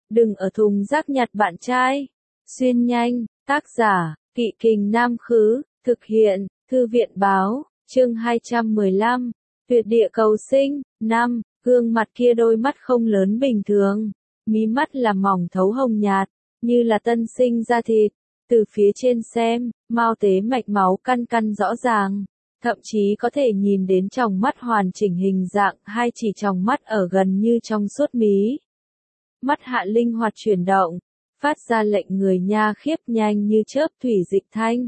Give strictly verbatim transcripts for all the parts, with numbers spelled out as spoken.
đừng ở thùng rác nhặt bạn trai. Xuyên nhanh, tác giả, Kỵ Kình Nam Khứ, thực hiện, Thư viện Báo, chương hai trăm mười lăm, tuyệt địa cầu sinh. Năm, gương mặt kia đôi mắt không lớn bình thường, mí mắt là mỏng thấu hồng nhạt, như là tân sinh da thịt, từ phía trên xem, mao tế mạch máu căn căn rõ ràng, thậm chí có thể nhìn đến tròng mắt hoàn chỉnh hình dạng, hai chỉ tròng mắt ở gần như trong suốt mí. Mắt hạ linh hoạt chuyển động, phát ra lệnh người nha khiếp nhanh như chớp thủy dịch thanh.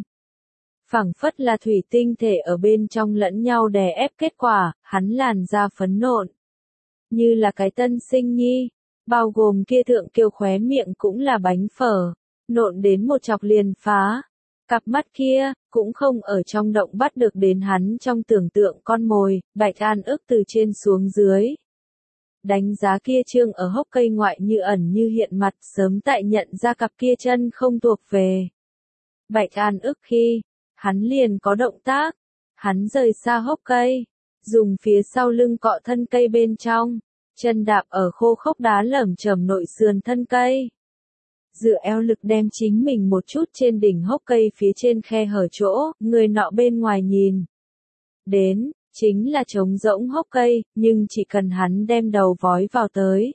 Phảng phất là thủy tinh thể ở bên trong lẫn nhau đè ép, kết quả, hắn làn da phấn nộn. Như là cái tân sinh nhi, bao gồm kia thượng kiều khóe miệng cũng là bánh phở, nộn đến một chọc liền phá. Cặp mắt kia, cũng không ở trong động bắt được đến hắn trong tưởng tượng con mồi, Bạch An ức từ trên xuống dưới. Đánh giá kia trương ở hốc cây ngoại như ẩn như hiện mặt, sớm tại nhận ra cặp kia chân không thuộc về Bạch An ức khi, hắn liền có động tác, hắn rời xa hốc cây, dùng phía sau lưng cọ thân cây bên trong, chân đạp ở khô khốc đá lởm chởm nội sườn thân cây. Dựa eo lực đem chính mình một chút trên đỉnh hốc cây phía trên khe hở chỗ, người nọ bên ngoài nhìn đến, chính là trống rỗng hốc cây, nhưng chỉ cần hắn đem đầu vói vào tới.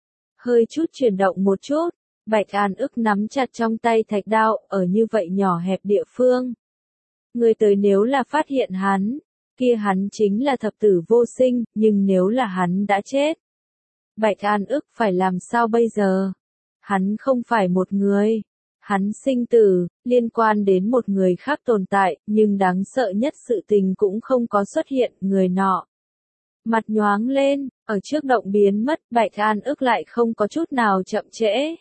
Hơi chút chuyển động một chút, Bạch An ức nắm chặt trong tay thạch đao, ở như vậy nhỏ hẹp địa phương. Người tới nếu là phát hiện hắn, kia hắn chính là thập tử vô sinh, nhưng nếu là hắn đã chết, Bạch An ức phải làm sao bây giờ? Hắn không phải một người. Hắn sinh tử, liên quan đến một người khác tồn tại, nhưng đáng sợ nhất sự tình cũng không có xuất hiện, người nọ. Mặt nhoáng lên, ở trước động biến mất, Bạch An ức lại không có chút nào chậm trễ.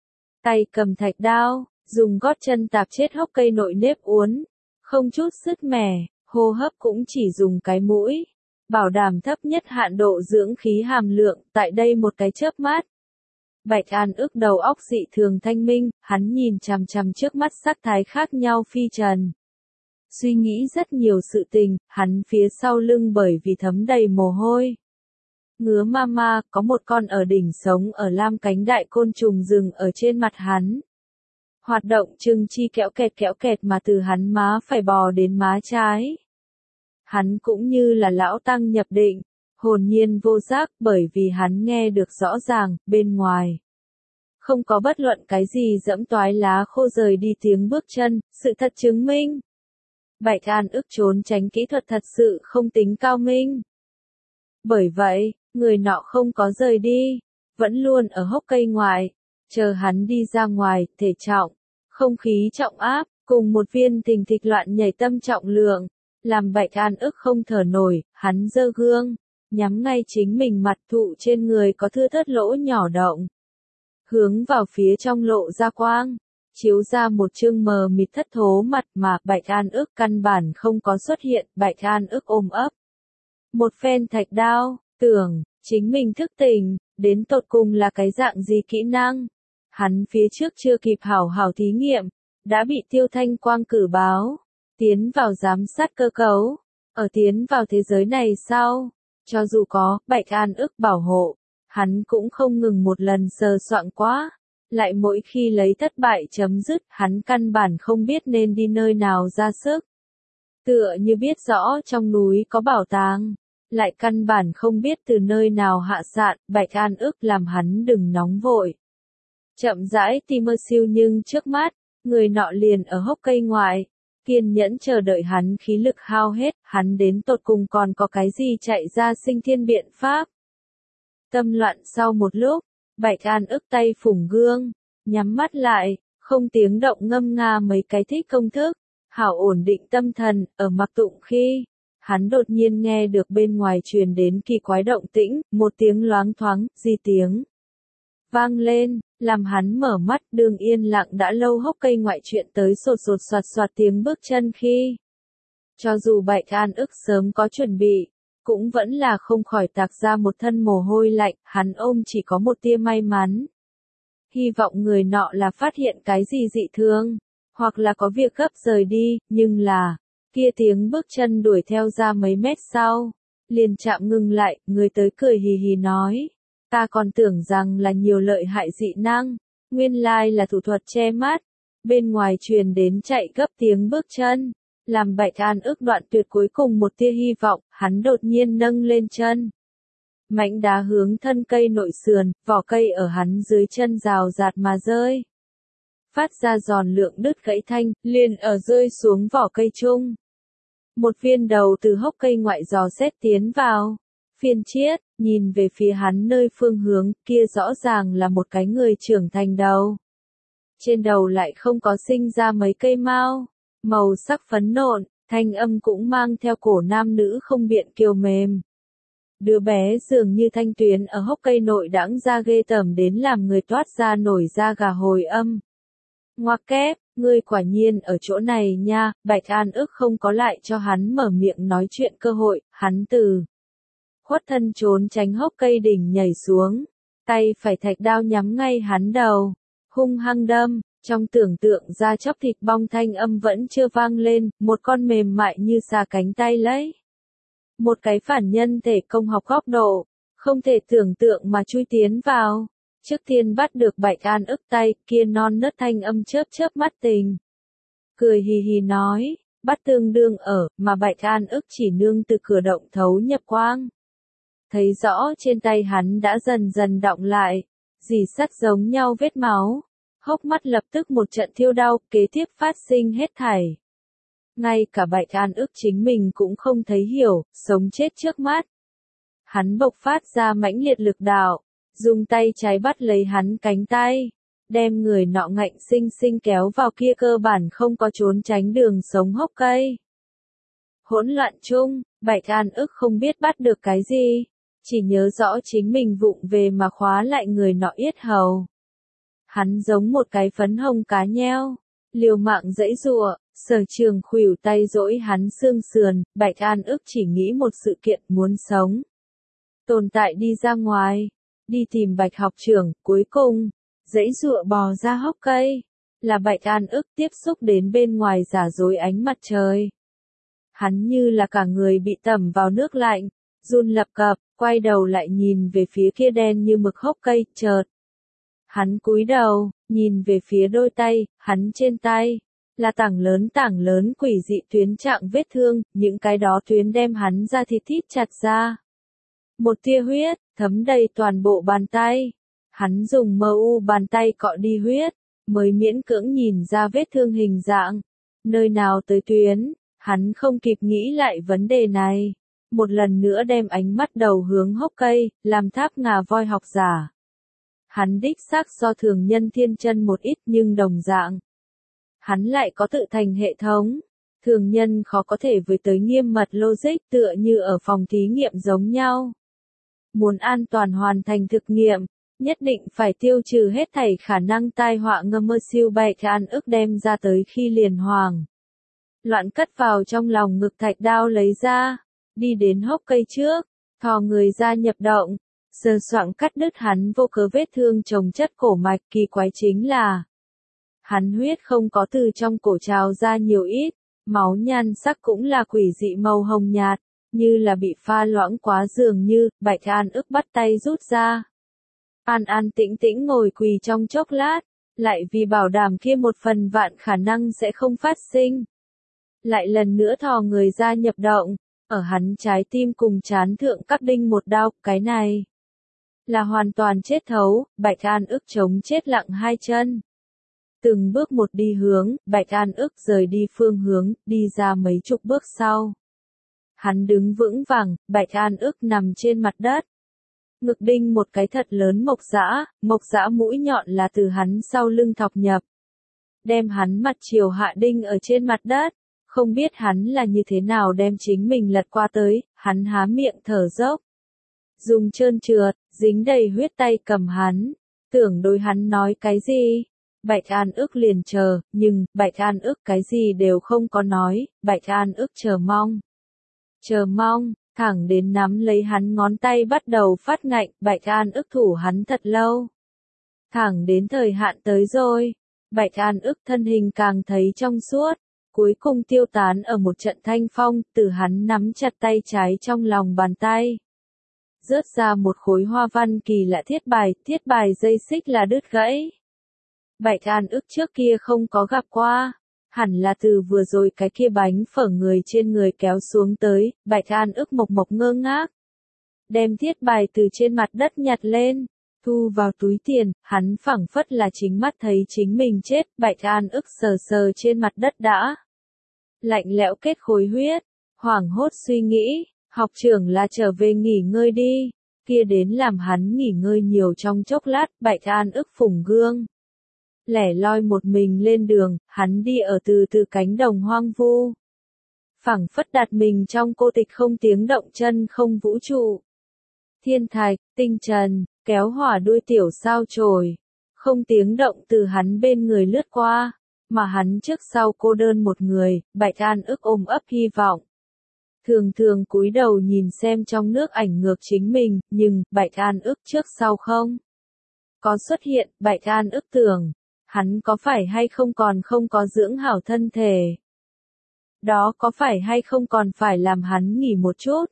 Tay cầm thạch đao, dùng gót chân tạp chết hốc cây nội nếp uốn, không chút sứt mẻ, hô hấp cũng chỉ dùng cái mũi, bảo đảm thấp nhất hạn độ dưỡng khí hàm lượng, tại đây một cái chớp mắt. Bạch An ức đầu óc dị thường thanh minh, hắn nhìn chằm chằm trước mắt sắc thái khác nhau phi trần. Suy nghĩ rất nhiều sự tình, hắn phía sau lưng bởi vì thấm đầy mồ hôi. Ngứa ma ma, có một con ở đỉnh sống ở lam cánh đại côn trùng rừng ở trên mặt hắn. Hoạt động chừng chi kéo kẹt kéo kẹt mà từ hắn má phải bò đến má trái. Hắn cũng như là lão tăng nhập định, hồn nhiên vô giác, bởi vì hắn nghe được rõ ràng, bên ngoài. Không có bất luận cái gì dẫm toái lá khô rời đi tiếng bước chân, sự thật chứng minh. Bạch An ức trốn tránh kỹ thuật thật sự không tính cao minh. Bởi vậy, người nọ không có rời đi, vẫn luôn ở hốc cây ngoài, chờ hắn đi ra ngoài, thể trọng, không khí trọng áp, cùng một viên thình thịch loạn nhảy tâm trọng lượng, làm Bạch An ức không thở nổi, hắn giơ gương, nhắm ngay chính mình mặt thụ trên người có thưa thớt lỗ nhỏ động. Hướng vào phía trong lộ ra quang, chiếu ra một chương mờ mịt thất thố mặt mà Bạch An ức căn bản không có xuất hiện, Bạch An ức ôm ấp. Một phen thạch đao, tưởng, chính mình thức tỉnh, đến tột cùng là cái dạng gì kỹ năng. Hắn phía trước chưa kịp hảo hảo thí nghiệm, đã bị Tiêu Thanh Quang cử báo, tiến vào giám sát cơ cấu, ở tiến vào thế giới này sau, cho dù có Bạch An ức bảo hộ, hắn cũng không ngừng một lần sờ soạn quá, lại mỗi khi lấy thất bại chấm dứt, hắn căn bản không biết nên đi nơi nào ra sức. Tựa như biết rõ trong núi có bảo tàng, lại căn bản không biết từ nơi nào hạ sạn, Bạch An ức làm hắn đừng nóng vội. Chậm rãi tìm mơ siêu nhưng trước mắt, người nọ liền ở hốc cây ngoại, kiên nhẫn chờ đợi hắn khí lực hao hết, hắn đến tột cùng còn có cái gì chạy ra sinh thiên biện pháp. Tâm loạn sau một lúc, Bạch An ức tay phủng gương, nhắm mắt lại, không tiếng động ngâm nga mấy cái thích công thức, hảo ổn định tâm thần, ở mặc tụng khi, hắn đột nhiên nghe được bên ngoài truyền đến kỳ quái động tĩnh, một tiếng loáng thoáng, di tiếng vang lên, làm hắn mở mắt, đường yên lặng đã lâu hốc cây ngoại chuyện tới sột sột soạt soạt tiếng bước chân khi. Cho dù Bạch An ức sớm có chuẩn bị, cũng vẫn là không khỏi tạc ra một thân mồ hôi lạnh, hắn ôm chỉ có một tia may mắn. Hy vọng người nọ là phát hiện cái gì dị thường, hoặc là có việc gấp rời đi, nhưng là, kia tiếng bước chân đuổi theo ra mấy mét sau, liền chạm ngừng lại, người tới cười hì hì nói. Ta còn tưởng rằng là nhiều lợi hại dị năng, nguyên lai là thủ thuật che mắt. Bên ngoài truyền đến chạy gấp tiếng bước chân, làm Bạch An ước đoạn tuyệt cuối cùng một tia hy vọng, hắn đột nhiên nâng lên chân. Mảnh đá hướng thân cây nội sườn, vỏ cây ở hắn dưới chân rào rạt mà rơi. Phát ra giòn lượng đứt gãy thanh, liền ở rơi xuống vỏ cây chung. Một viên đầu từ hốc cây ngoại dò xét tiến vào. Phiên chiết, nhìn về phía hắn nơi phương hướng, kia rõ ràng là một cái người trưởng thành đầu. Trên đầu lại không có sinh ra mấy cây mao, màu sắc phấn nộn, thanh âm cũng mang theo cổ nam nữ không biện kiều mềm. Đứa bé dường như thanh tuyến ở hốc cây nội đãng ra ghê tởm đến làm người toát ra nổi da gà hồi âm. Ngoặc kép, ngươi quả nhiên ở chỗ này nha, Bạch An ước không có lại cho hắn mở miệng nói chuyện cơ hội, hắn từ khuất thân trốn tránh hốc cây đỉnh nhảy xuống, tay phải thạch đao nhắm ngay hắn đầu, hung hăng đâm, trong tưởng tượng ra chóc thịt bong thanh âm vẫn chưa vang lên, một con mềm mại như xà cánh tay lấy. Một cái phản nhân thể công học góc độ, không thể tưởng tượng mà chui tiến vào. Trước tiên bắt được Bạch An ức tay, kia non nớt thanh âm chớp chớp mắt tình. Cười hì hì nói, bắt tương đương ở, mà Bạch An ức chỉ nương từ cửa động thấu nhập quang. Thấy rõ trên tay hắn đã dần dần đọng lại, dì sắt giống nhau vết máu. Hốc mắt lập tức một trận thiêu đau, kế tiếp phát sinh hết thảy. Ngay cả Bạch An ức chính mình cũng không thấy hiểu, sống chết trước mắt. Hắn bộc phát ra mãnh liệt lực đạo, dùng tay trái bắt lấy hắn cánh tay, đem người nọ ngạnh sinh sinh kéo vào kia cơ bản không có trốn tránh đường sống hốc cây. Hỗn loạn chung, Bạch An ức không biết bắt được cái gì, chỉ nhớ rõ chính mình vụng về mà khóa lại người nọ yết hầu. Hắn giống một cái phấn hồng cá nheo, liều mạng dãy giụa, Sở Trường khuỷu tay dỗi hắn xương sườn, Bạch An ức chỉ nghĩ một sự kiện muốn sống. Tồn tại đi ra ngoài, đi tìm Bạch học trưởng, cuối cùng, dãy giụa bò ra hốc cây, là Bạch An ức tiếp xúc đến bên ngoài giả dối ánh mặt trời. Hắn như là cả người bị tẩm vào nước lạnh, run lập cập, quay đầu lại nhìn về phía kia đen như mực hốc cây, chợt. Hắn cúi đầu, nhìn về phía đôi tay, hắn trên tay, là tảng lớn tảng lớn quỷ dị tuyến trạng vết thương, những cái đó tuyến đem hắn ra thịt thít chặt ra. Một tia huyết, thấm đầy toàn bộ bàn tay. Hắn dùng mờ u bàn tay cọ đi huyết, mới miễn cưỡng nhìn ra vết thương hình dạng. Nơi nào tới tuyến, hắn không kịp nghĩ lại vấn đề này. Một lần nữa đem ánh mắt đầu hướng hốc cây, làm tháp ngà voi học giả. Hắn đích xác do thường nhân thiên chân một ít nhưng đồng dạng. Hắn lại có tự thành hệ thống. Thường nhân khó có thể với tới nghiêm mật logic tựa như ở phòng thí nghiệm giống nhau. Muốn an toàn hoàn thành thực nghiệm, nhất định phải tiêu trừ hết thảy khả năng tai họa ngâm mơ siêu Bạch An ức đem ra tới khi liền hoàng. Loạn cất vào trong lòng ngực thạch đao lấy ra, đi đến hốc cây trước, thò người ra nhập động, sờ soạng cắt đứt hắn vô cớ vết thương chồng chất cổ mạch. Kỳ quái chính là, hắn huyết không có từ trong cổ trào ra nhiều ít, máu nhan sắc cũng là quỷ dị màu hồng nhạt, như là bị pha loãng quá dường như. Bạch An ức bắt tay rút ra. An an tĩnh tĩnh ngồi quỳ trong chốc lát, lại vì bảo đảm kia một phần vạn khả năng sẽ không phát sinh. Lại lần nữa thò người ra nhập động, ở hắn trái tim cùng chán thượng các đinh một đao, cái này là hoàn toàn chết thấu. Bạch An ức chống chết lặng hai chân. Từng bước một đi hướng, Bạch An ức rời đi phương hướng, đi ra mấy chục bước sau. Hắn đứng vững vàng, Bạch An ức nằm trên mặt đất. Ngực đinh một cái thật lớn mộc dã, mộc dã mũi nhọn là từ hắn sau lưng thọc nhập. Đem hắn mặt chiều hạ đinh ở trên mặt đất, không biết hắn là như thế nào đem chính mình lật qua tới, hắn há miệng thở dốc. Dùng trơn trượt, dính đầy huyết tay cầm hắn, tưởng đối hắn nói cái gì. Bạch An ức liền chờ, nhưng, Bạch An ức cái gì đều không có nói, Bạch An ức chờ mong. Chờ mong, thẳng đến nắm lấy hắn ngón tay bắt đầu phát ngạnh, Bạch An ức thủ hắn thật lâu. Thẳng đến thời hạn tới rồi, Bạch An ức thân hình càng thấy trong suốt, cuối cùng tiêu tán ở một trận thanh phong, từ hắn nắm chặt tay trái trong lòng bàn tay. rớt ra một khối hoa văn kỳ lạ thiết bài, thiết bài dây xích là đứt gãy. Bạch An ức trước kia không có gặp qua, hẳn là từ vừa rồi cái kia bánh phở người trên người kéo xuống tới, Bạch An ức mộc mộc ngơ ngác. Đem thiết bài từ trên mặt đất nhặt lên, thu vào túi tiền, hắn phảng phất là chính mắt thấy chính mình chết, Bạch An ức sờ sờ trên mặt đất đã. Lạnh lẽo kết khối huyết, hoảng hốt suy nghĩ, học trưởng là trở về nghỉ ngơi đi, kia đến làm hắn nghỉ ngơi nhiều trong chốc lát, Bạch An ức phủng gương. Lẻ loi một mình lên đường, hắn đi ở từ từ cánh đồng hoang vu. Phảng phất đặt mình trong cô tịch không tiếng động chân không vũ trụ. Thiên thạch, tinh trần, kéo hỏa đuôi tiểu sao chổi, không tiếng động từ hắn bên người lướt qua, mà hắn trước sau cô đơn một người, Bạch An ức ôm ấp hy vọng. Thường thường cúi đầu nhìn xem trong nước ảnh ngược chính mình, nhưng, Bạch An ức trước sau không có xuất hiện, Bạch An ức tưởng, hắn có phải hay không còn không có dưỡng hảo thân thể. Đó có phải hay không còn phải làm hắn nghỉ một chút.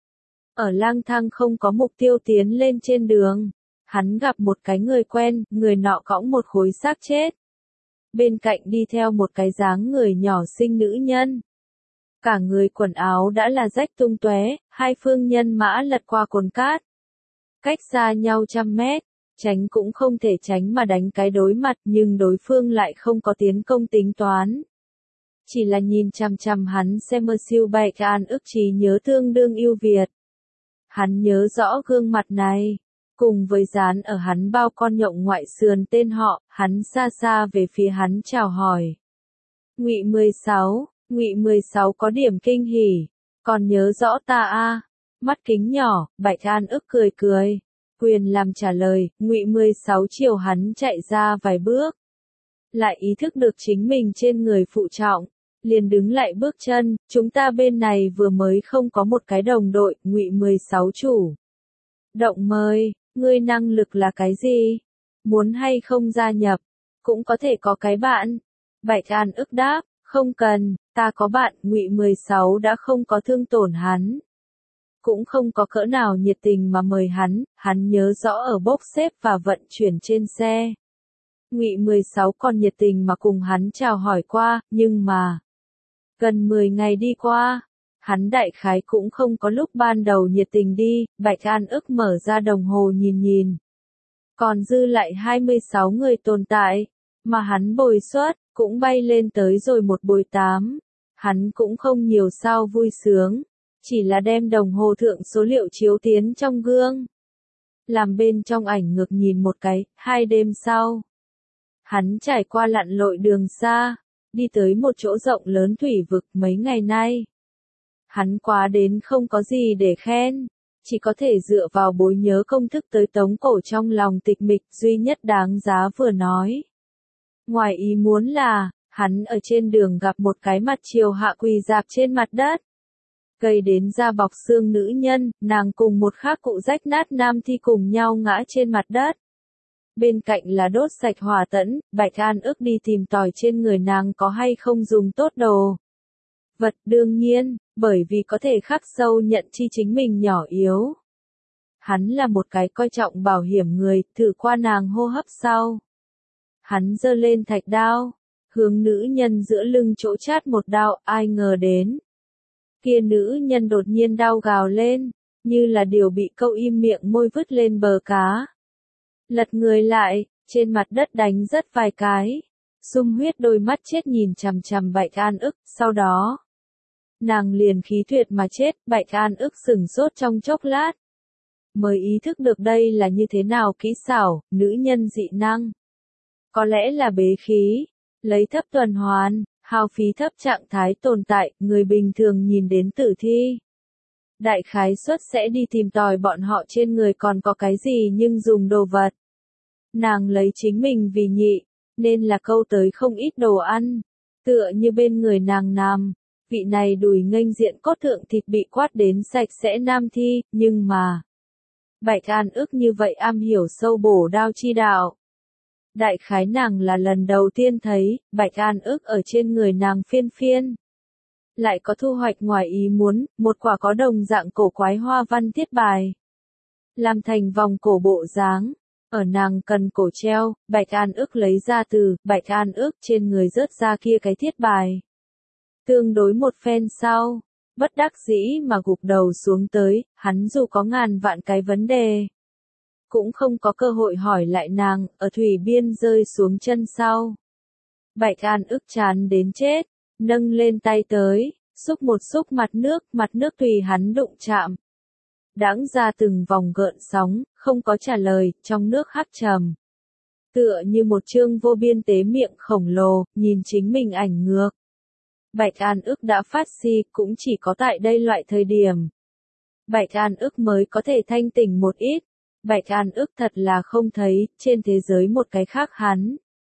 Ở lang thang không có mục tiêu tiến lên trên đường, hắn gặp một cái người quen, người nọ cõng một khối xác chết. Bên cạnh đi theo một cái dáng người nhỏ xinh nữ nhân. Cả người quần áo đã là rách tung tóe, hai phương nhân mã lật qua cồn cát. Cách xa nhau trăm mét, tránh cũng không thể tránh mà đánh cái đối mặt nhưng đối phương lại không có tiến công tính toán. Chỉ là nhìn chằm chằm hắn xem mơ siêu Bạch An ức trí nhớ tương đương ưu việt. Hắn nhớ rõ gương mặt này, cùng với dán ở hắn bao con nhộng ngoại sườn tên họ, hắn xa xa về phía hắn chào hỏi. Ngụy mười sáu, Ngụy mười sáu có điểm kinh hỉ, còn nhớ rõ ta a? Mắt kính nhỏ, Bạch An ức cười cười, quyền làm trả lời, Ngụy mười sáu chiều hắn chạy ra vài bước. Lại ý thức được chính mình trên người phụ trọng, liền đứng lại bước chân, chúng ta bên này vừa mới không có một cái đồng đội, Ngụy mười sáu chủ. Động mời, ngươi năng lực là cái gì? Muốn hay không gia nhập? Cũng có thể có cái bạn. Bạch An ức đáp, không cần, ta có bạn, Ngụy mười sáu đã không có thương tổn hắn. Cũng không có cỡ nào nhiệt tình mà mời hắn, hắn nhớ rõ ở bốc xếp và vận chuyển trên xe. Ngụy mười sáu còn nhiệt tình mà cùng hắn chào hỏi qua, nhưng mà gần mười ngày đi qua, hắn đại khái cũng không có lúc ban đầu nhiệt tình đi, Bạch An ức mở ra đồng hồ nhìn nhìn. Còn dư lại hai mươi sáu người tồn tại, mà hắn bồi xuất, cũng bay lên tới rồi một bồi tám. Hắn cũng không nhiều sao vui sướng, chỉ là đem đồng hồ thượng số liệu chiếu tiến trong gương. Làm bên trong ảnh ngược nhìn một cái, hai đêm sau. Hắn trải qua lặn lội đường xa, đi tới một chỗ rộng lớn thủy vực mấy ngày nay. Hắn quá đến không có gì để khen, chỉ có thể dựa vào bối nhớ công thức tới tống cổ trong lòng tịch mịch duy nhất đáng giá vừa nói. Ngoài ý muốn là, hắn ở trên đường gặp một cái mặt chiều hạ quỳ dạp trên mặt đất. Cây đến da bọc xương nữ nhân, nàng cùng một khác cụ rách nát nam thi cùng nhau ngã trên mặt đất. Bên cạnh là đốt sạch hỏa tẫn, Bạch An ức đi tìm tòi trên người nàng có hay không dùng tốt đồ. Vật đương nhiên, bởi vì có thể khắc sâu nhận chi chính mình nhỏ yếu. Hắn là một cái coi trọng bảo hiểm người, thử qua nàng hô hấp sau. Hắn giơ lên thạch đao, hướng nữ nhân giữa lưng chỗ chát một đao, ai ngờ đến. Kia nữ nhân đột nhiên đau gào lên, như là điều bị câu im miệng môi vứt lên bờ cá. Lật người lại, trên mặt đất đánh rất vài cái. Sung huyết đôi mắt chết nhìn chằm chằm Bạch An ức, sau đó. Nàng liền khí tuyệt mà chết, Bạch An ức sửng sốt trong chốc lát. Mới ý thức được đây là như thế nào kỹ xảo, nữ nhân dị năng. Có lẽ là bế khí, lấy thấp tuần hoàn, hao phí thấp trạng thái tồn tại, người bình thường nhìn đến tử thi. Đại khái suất sẽ đi tìm tòi bọn họ trên người còn có cái gì nhưng dùng đồ vật. Nàng lấy chính mình vì nhị, nên là câu tới không ít đồ ăn. Tựa như bên người nàng nằm, vị này đùi nghênh diện cốt thượng thịt bị quát đến sạch sẽ nam thi, nhưng mà. Bạch An ức như vậy am hiểu sâu bổ đao chi đạo. Đại khái nàng là lần đầu tiên thấy, Bạch An ức ở trên người nàng phiên phiên. Lại có thu hoạch ngoài ý muốn, một quả có đồng dạng cổ quái hoa văn thiết bài. làm thành vòng cổ bộ dáng. Ở nàng cần cổ treo, Bạch An ức lấy ra từ Bạch An ức trên người rớt ra kia cái thiết bài. Tương đối một phen sau, bất đắc dĩ mà gục đầu xuống tới, hắn dù có ngàn vạn cái vấn đề, cũng không có cơ hội hỏi lại nàng, ở thủy biên rơi xuống chân sau. Bạch An ức chán đến chết, nâng lên tay tới, xúc một xúc mặt nước, mặt nước tùy hắn đụng chạm. Đãng ra từng vòng gợn sóng, không có trả lời, trong nước hắt trầm. Tựa như một chương vô biên tế miệng khổng lồ, nhìn chính mình ảnh ngược. Bạch An ức đã phát si, cũng chỉ có tại đây loại thời điểm. Bạch An ức mới có thể thanh tỉnh một ít. Bạch An ức thật là không thấy, trên thế giới một cái khác hắn.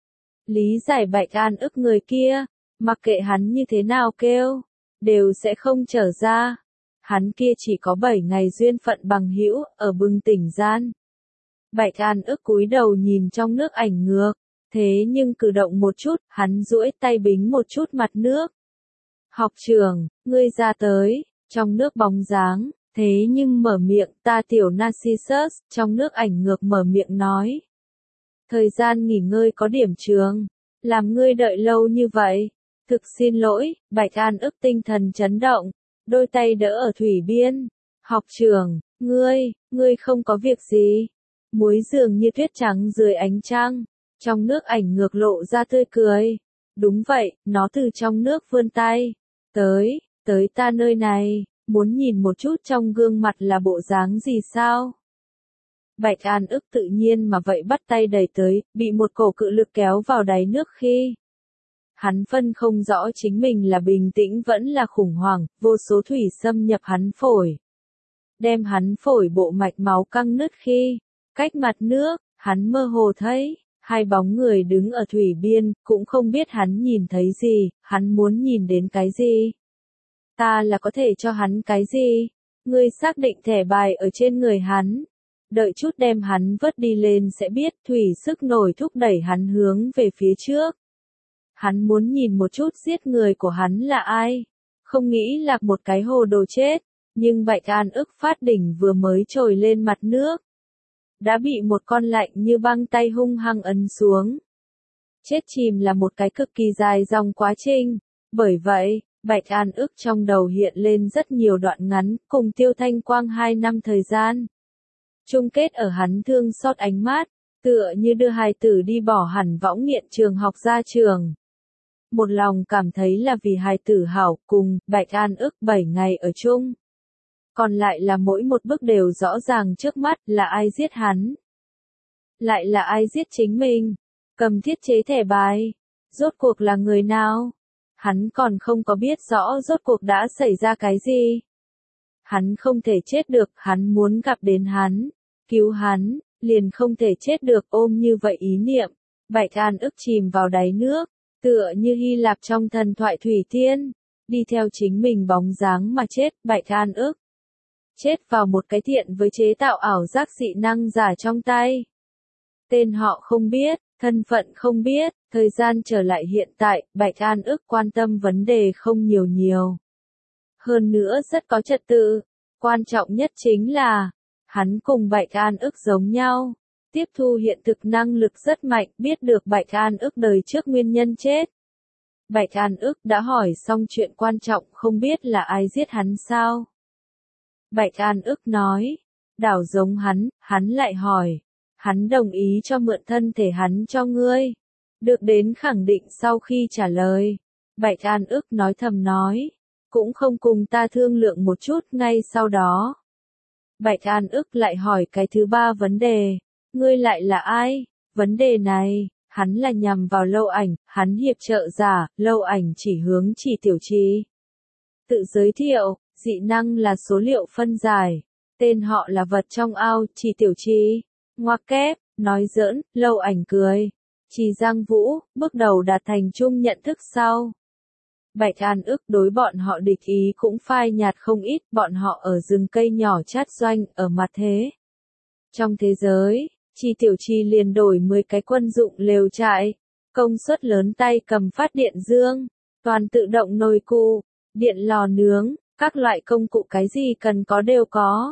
Lý giải Bạch An ức người kia, mặc kệ hắn như thế nào kêu, đều sẽ không trở ra. Hắn kia chỉ có bảy ngày duyên phận bằng hữu ở bừng tỉnh gian. Bạch An ức cúi đầu nhìn trong nước ảnh ngược, thế nhưng cử động một chút, hắn duỗi tay bính một chút mặt nước. Học trưởng, ngươi ra tới, trong nước bóng dáng, thế nhưng mở miệng, ta tiểu Narcissus, trong nước ảnh ngược mở miệng nói. Thời gian nghỉ ngơi có điểm trường, làm ngươi đợi lâu như vậy. Thực xin lỗi, Bạch An ức tinh thần chấn động, đôi tay đỡ ở thủy biên. Học trưởng, ngươi, ngươi không có việc gì. Muối dường như tuyết trắng dưới ánh trăng, trong nước ảnh ngược lộ ra tươi cười. Đúng vậy, nó từ trong nước vươn tay. Tới, tới ta nơi này, muốn nhìn một chút trong gương mặt là bộ dáng gì sao? Bạch An ức tự nhiên mà vậy bắt tay đẩy tới, bị một cổ cự lực kéo vào đáy nước khi. Hắn phân không rõ chính mình là bình tĩnh vẫn là khủng hoảng, vô số thủy xâm nhập hắn phổi. Đem hắn phổi bộ mạch máu căng nứt khi, cách mặt nước, hắn mơ hồ thấy, hai bóng người đứng ở thủy biên, cũng không biết hắn nhìn thấy gì, hắn muốn nhìn đến cái gì. Ta là có thể cho hắn cái gì? Ngươi xác định thẻ bài ở trên người hắn. Đợi chút đem hắn vớt đi lên sẽ biết thủy sức nổi thúc đẩy hắn hướng về phía trước. Hắn muốn nhìn một chút giết người của hắn là ai. Không nghĩ là một cái hồ đồ chết. Nhưng Bạch An ức phát đỉnh vừa mới trồi lên mặt nước. Đã bị một con lạnh như băng tay hung hăng ấn xuống. Chết chìm là một cái cực kỳ dài dòng quá trình. Bởi vậy, Bạch An ức trong đầu hiện lên rất nhiều đoạn ngắn cùng Tiêu Thanh Quang hai năm thời gian. Chung kết ở hắn thương xót ánh mắt, tựa như đưa hài tử đi bỏ hẳn võng nghiện trường học ra trường. Một lòng cảm thấy là vì hài tử hảo cùng Bạch An ức bảy ngày ở chung. Còn lại là mỗi một bước đều rõ ràng trước mắt là ai giết hắn. Lại là ai giết chính mình. Cầm thiết chế thẻ bài. Rốt cuộc là người nào? Hắn còn không có biết rõ rốt cuộc đã xảy ra cái gì. Hắn không thể chết được, hắn muốn gặp đến hắn, cứu hắn, liền không thể chết được ôm như vậy ý niệm. Bạch An ức chìm vào đáy nước, tựa như Hy Lạp trong thần thoại thủy tiên, đi theo chính mình bóng dáng mà chết. Bạch An ức chết vào một cái thiện với chế tạo ảo giác dị năng giả trong tay. Tên họ không biết, thân phận không biết, thời gian trở lại hiện tại, Bạch An ức quan tâm vấn đề không nhiều nhiều. Hơn nữa rất có trật tự, quan trọng nhất chính là, hắn cùng Bạch An ức giống nhau, tiếp thu hiện thực năng lực rất mạnh, biết được Bạch An ức đời trước nguyên nhân chết. Bạch An ức đã hỏi xong chuyện quan trọng không biết là ai giết hắn sao. Bạch An ức nói, đảo giống hắn, hắn lại hỏi, hắn đồng ý cho mượn thân thể hắn cho ngươi. Được đến khẳng định sau khi trả lời, Bạch An ức nói thầm nói, cũng không cùng ta thương lượng một chút ngay sau đó. Bạch An ức lại hỏi cái thứ ba vấn đề, ngươi lại là ai? Vấn đề này, hắn là nhằm vào Lâu Ảnh, hắn hiệp trợ giả, Lâu Ảnh chỉ hướng chỉ tiểu trì. Tự giới thiệu, dị năng là số liệu phân giải, tên họ là vật trong ao, chỉ tiểu trì. Ngoặc kép, nói giỡn, Lâu Ảnh cười. Trì Giang Vũ, bước đầu đạt thành chung nhận thức sau. Bạch An ức đối bọn họ địch ý cũng phai nhạt không ít, bọn họ ở rừng cây nhỏ chát doanh, ở mặt thế. Trong thế giới, Chi Tiểu Chi liền đổi mười cái quân dụng lều trại, công suất lớn tay cầm phát điện dương, toàn tự động nồi cụ, điện lò nướng, các loại công cụ cái gì cần có đều có.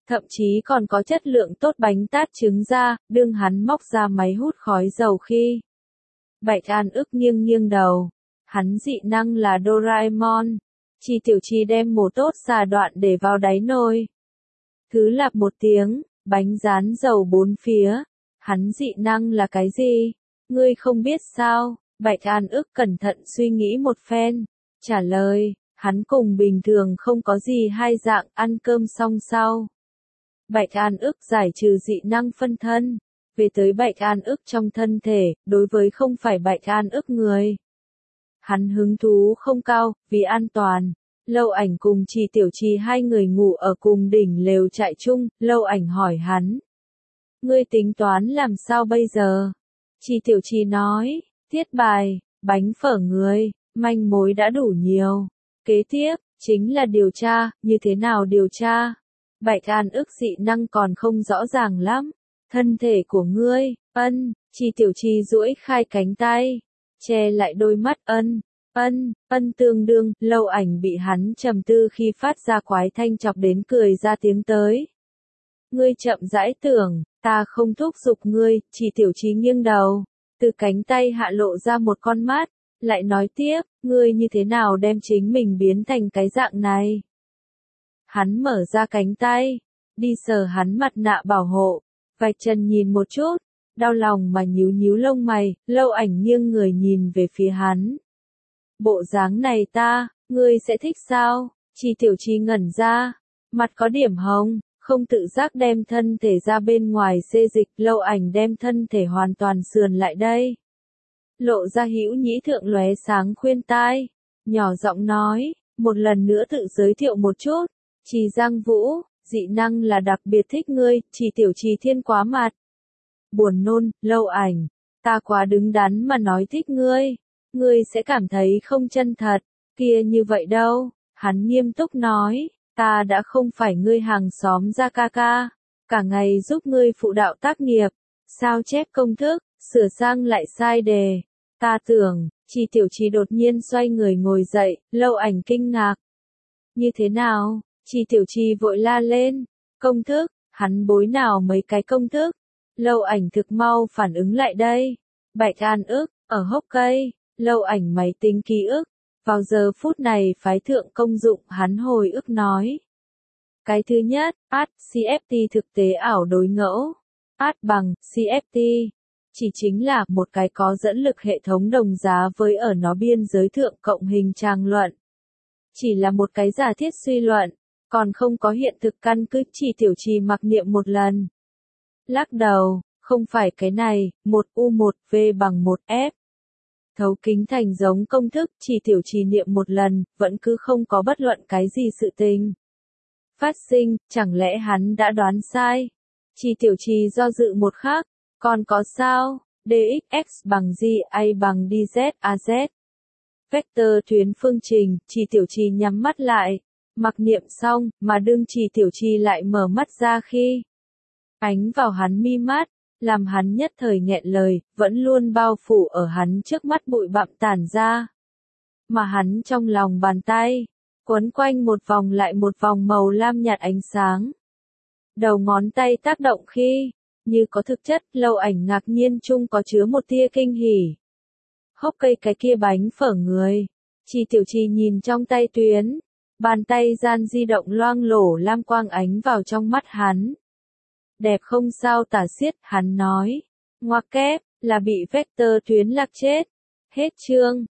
Thậm chí còn có chất lượng tốt bánh tát trứng da, đương hắn móc ra máy hút khói dầu khi. Bạch An ức nghiêng nghiêng đầu. Hắn dị năng là Doraemon. Chi Tiểu Chi đem mổ tốt xà đoạn để vào đáy nồi. Thứ lạp một tiếng, bánh rán dầu bốn phía. Hắn dị năng là cái gì? Ngươi không biết sao? Bạch An ức cẩn thận suy nghĩ một phen. Trả lời, hắn cùng bình thường không có gì hai dạng, ăn cơm xong sau. Bạch An ức giải trừ dị năng phân thân. Về tới Bạch An ức trong thân thể, đối với không phải Bạch An ức người. Hắn hứng thú không cao, vì an toàn. Lâu Ảnh cùng Trì Tiểu Trì hai người ngủ ở cùng đỉnh lều trại chung, Lâu Ảnh hỏi hắn. Ngươi tính toán làm sao bây giờ? Trì Tiểu Trì nói, tiết bài, bánh phở người, manh mối đã đủ nhiều. Kế tiếp, chính là điều tra, như thế nào điều tra? Bạch An ức dị năng còn không rõ ràng lắm. Thân thể của ngươi, ân, Trì Tiểu Trì duỗi khai cánh tay, che lại đôi mắt ân, ân, ân tương đương, Lâu Ảnh bị hắn trầm tư khi phát ra quái thanh chọc đến cười ra tiếng tới. Ngươi chậm rãi tưởng, ta không thúc giục ngươi, Trì Tiểu Trì nghiêng đầu, từ cánh tay hạ lộ ra một con mắt, lại nói tiếp, ngươi như thế nào đem chính mình biến thành cái dạng này? Hắn mở ra cánh tay, đi sờ hắn mặt nạ bảo hộ. Vạch Trần nhìn một chút, đau lòng mà nhíu nhíu lông mày, Lâu Ảnh nghiêng người nhìn về phía hắn. Bộ dáng này ta, ngươi sẽ thích sao? Trì Tiểu Trì ngẩn ra, mặt có điểm hồng, không tự giác đem thân thể ra bên ngoài xê dịch, Lâu Ảnh đem thân thể hoàn toàn sườn lại đây. Lộ ra hữu nhĩ thượng lóe sáng khuyên tai, nhỏ giọng nói, một lần nữa tự giới thiệu một chút, Trì Giang Vũ. Dị năng là đặc biệt thích ngươi, Trì Tiểu Trì thiên quá mặt. Buồn nôn, Lâu Ảnh, ta quá đứng đắn mà nói thích ngươi, ngươi sẽ cảm thấy không chân thật, kia như vậy đâu, hắn nghiêm túc nói, ta đã không phải ngươi hàng xóm ra ca ca, cả ngày giúp ngươi phụ đạo tác nghiệp, sao chép công thức, sửa sang lại sai đề, ta tưởng, Trì Tiểu Trì đột nhiên xoay người ngồi dậy, Lâu Ảnh kinh ngạc. Như thế nào? Trì Tiểu Trì vội la lên, công thức, hắn bối nào mấy cái công thức, Lâu Ảnh thực mau phản ứng lại đây, Bạch An ức, ở hốc cây, Lâu Ảnh máy tính ký ức, vào giờ phút này phái thượng công dụng hắn hồi ức nói. Cái thứ nhất, add xê ép tê thực tế ảo đối ngẫu, add bằng xê ép tê, chỉ chính là một cái có dẫn lực hệ thống đồng giá với ở nó biên giới thượng cộng hình trang luận. Chỉ là một cái giả thiết suy luận. Còn không có hiện thực căn cứ, Trì Tiểu Trì mặc niệm một lần. Lắc đầu, không phải cái này, một u một v bằng một f. Thấu kính thành giống công thức, Trì Tiểu Trì niệm một lần, vẫn cứ không có bất luận cái gì sự tình. Phát sinh, chẳng lẽ hắn đã đoán sai? Trì Tiểu Trì do dự một khắc, còn có sao? dx bằng g, a bằng dz, az. Vector tuyến phương trình, Trì Tiểu Trì nhắm mắt lại. Mặc niệm xong, mà đương Trì Tiểu Trì lại mở mắt ra khi ánh vào hắn mi mắt, làm hắn nhất thời nghẹn lời, vẫn luôn bao phủ ở hắn trước mắt bụi bặm tản ra. Mà hắn trong lòng bàn tay, quấn quanh một vòng lại một vòng màu lam nhạt ánh sáng. Đầu ngón tay tác động khi, như có thực chất, Lâu Ảnh ngạc nhiên chung có chứa một tia kinh hỉ. Hốc cây cái kia bánh phở người, Trì Tiểu Trì nhìn trong tay tuyến. Bàn tay gian di động loang lổ lam quang ánh vào trong mắt hắn. Đẹp không sao tả xiết, hắn nói. Ngoặc kép, là bị vector tuyến lạc chết. Hết chương.